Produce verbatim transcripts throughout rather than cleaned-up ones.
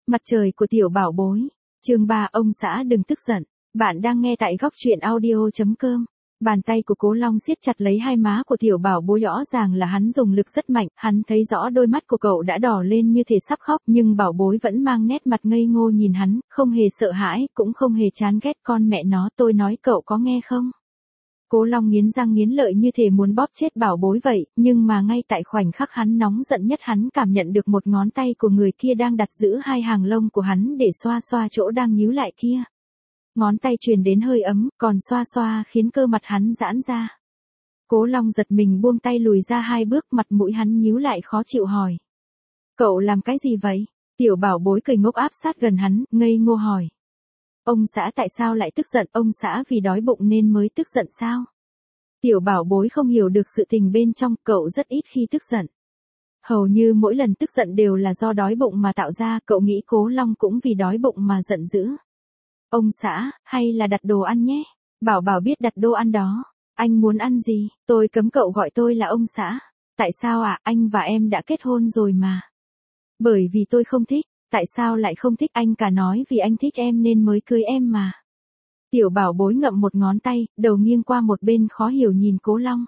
Mặt trời của tiểu bảo bối. Chương ba, ông xã đừng tức giận. Bạn đang nghe tại góc truyện audio chấm com. Bàn tay của Cố Long siết chặt lấy hai má của tiểu bảo bối, rõ ràng là hắn dùng lực rất mạnh, hắn thấy rõ đôi mắt của cậu đã đỏ lên như thể sắp khóc, nhưng bảo bối vẫn mang nét mặt ngây ngô nhìn hắn, không hề sợ hãi, cũng không hề chán ghét. Con mẹ nó, tôi nói cậu có nghe không? Cố Long nghiến răng nghiến lợi như thể muốn bóp chết bảo bối vậy, nhưng mà ngay tại khoảnh khắc hắn nóng giận nhất, hắn cảm nhận được một ngón tay của người kia đang đặt giữ hai hàng lông của hắn để xoa xoa chỗ đang nhíu lại kia. Ngón tay truyền đến hơi ấm, còn xoa xoa khiến cơ mặt hắn giãn ra. Cố Long giật mình buông tay lùi ra hai bước, mặt mũi hắn nhíu lại khó chịu hỏi. Cậu làm cái gì vậy? Tiểu bảo bối cười ngốc áp sát gần hắn, ngây ngô hỏi. Ông xã tại sao lại tức giận? Ông xã vì đói bụng nên mới tức giận sao? Tiểu bảo bối không hiểu được sự tình bên trong, cậu rất ít khi tức giận. Hầu như mỗi lần tức giận đều là do đói bụng mà tạo ra, cậu nghĩ Cố Long cũng vì đói bụng mà giận dữ. Ông xã, hay là đặt đồ ăn nhé? Bảo bảo biết đặt đồ ăn đó. Anh muốn ăn gì? Tôi cấm cậu gọi tôi là ông xã. Tại sao ạ? À? Anh và em đã kết hôn rồi mà. Bởi vì tôi không thích. Tại sao lại không thích? Anh cả nói vì anh thích em nên mới cưới em mà. Tiểu bảo bối ngậm một ngón tay, đầu nghiêng qua một bên khó hiểu nhìn Cố Long.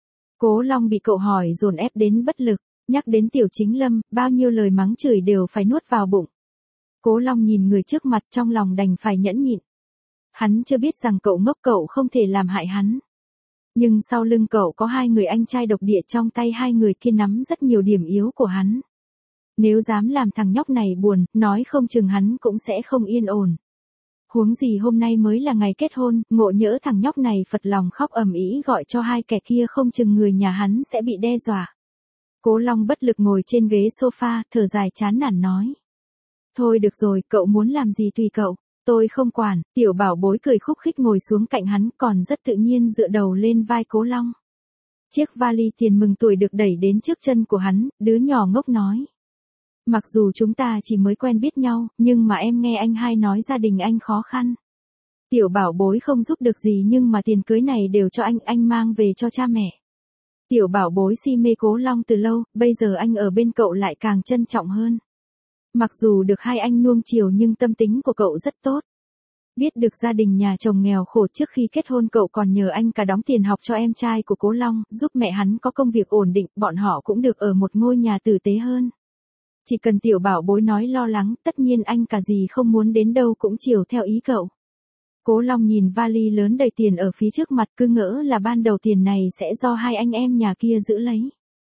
Cố Long bị cậu hỏi dồn ép đến bất lực, nhắc đến Tiểu Chính Lâm, bao nhiêu lời mắng chửi đều phải nuốt vào bụng. Cố Long nhìn người trước mặt, trong lòng đành phải nhẫn nhịn. Hắn chưa biết rằng cậu ngốc, cậu không thể làm hại hắn. Nhưng sau lưng cậu có hai người anh trai độc địa, trong tay hai người kia nắm rất nhiều điểm yếu của hắn. Nếu dám làm thằng nhóc này buồn, nói không chừng hắn cũng sẽ không yên ổn. Huống gì hôm nay mới là ngày kết hôn, ngộ nhỡ thằng nhóc này phật lòng khóc ầm ĩ gọi cho hai kẻ kia, không chừng người nhà hắn sẽ bị đe dọa. Cố Long bất lực ngồi trên ghế sofa, thở dài chán nản nói. Thôi được rồi, cậu muốn làm gì tùy cậu, tôi không quản. Tiểu bảo bối cười khúc khích ngồi xuống cạnh hắn, còn rất tự nhiên dựa đầu lên vai Cố Long. Chiếc vali tiền mừng tuổi được đẩy đến trước chân của hắn, đứa nhỏ ngốc nói. Mặc dù chúng ta chỉ mới quen biết nhau, nhưng mà em nghe anh hai nói gia đình anh khó khăn. Tiểu bảo bối không giúp được gì, nhưng mà tiền cưới này đều cho anh, anh mang về cho cha mẹ. Tiểu bảo bối si mê Cố Long từ lâu, bây giờ anh ở bên cậu lại càng trân trọng hơn. Mặc dù được hai anh nuông chiều nhưng tâm tính của cậu rất tốt. Biết được gia đình nhà chồng nghèo khổ, trước khi kết hôn cậu còn nhờ anh cả đóng tiền học cho em trai của Cố Long, giúp mẹ hắn có công việc ổn định, bọn họ cũng được ở một ngôi nhà tử tế hơn. Chỉ cần tiểu bảo bối nói lo lắng, tất nhiên anh cả gì không muốn đến đâu cũng chiều theo ý cậu. Cố Long nhìn vali lớn đầy tiền ở phía trước mặt, cứ ngỡ là ban đầu tiền này sẽ do hai anh em nhà kia giữ lấy.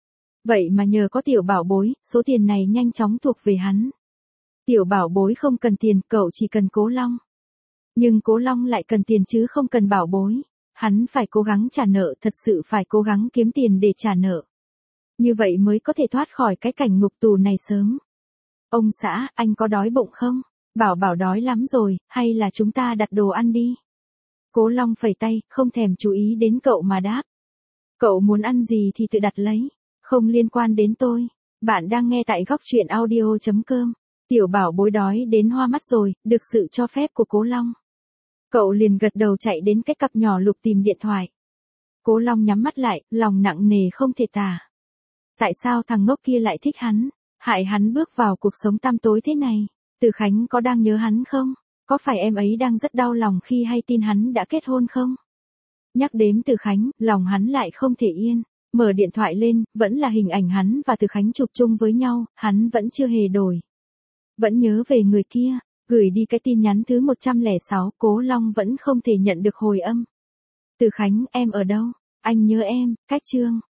Vậy mà nhờ có tiểu bảo bối, số tiền này nhanh chóng thuộc về hắn. Tiểu bảo bối không cần tiền, cậu chỉ cần Cố Long. Nhưng Cố Long lại cần tiền chứ không cần bảo bối. Hắn phải cố gắng trả nợ, thật sự phải cố gắng kiếm tiền để trả nợ. Như vậy mới có thể thoát khỏi cái cảnh ngục tù này sớm. Ông xã, anh có đói bụng không? Bảo bảo đói lắm rồi, hay là chúng ta đặt đồ ăn đi? Cố Long phẩy tay, không thèm chú ý đến cậu mà đáp. Cậu muốn ăn gì thì tự đặt lấy, không liên quan đến tôi. Bạn đang nghe tại góc truyện audio chấm com. Tiểu bảo bối đói đến hoa mắt rồi, được sự cho phép của Cố Long. Cậu liền gật đầu chạy đến cái cặp nhỏ lục tìm điện thoại. Cố Long nhắm mắt lại, lòng nặng nề không thể tả. Tại sao thằng ngốc kia lại thích hắn, hại hắn bước vào cuộc sống tăm tối thế này? Từ Khánh có đang nhớ hắn không? Có phải em ấy đang rất đau lòng khi hay tin hắn đã kết hôn không? Nhắc đến Từ Khánh, lòng hắn lại không thể yên. Mở điện thoại lên, vẫn là hình ảnh hắn và Từ Khánh chụp chung với nhau, hắn vẫn chưa hề đổi. Vẫn nhớ về người kia, gửi đi cái tin nhắn thứ một trăm lẻ sáu, Cố Long vẫn không thể nhận được hồi âm. Từ Khánh, em ở đâu? Anh nhớ em, cách chương.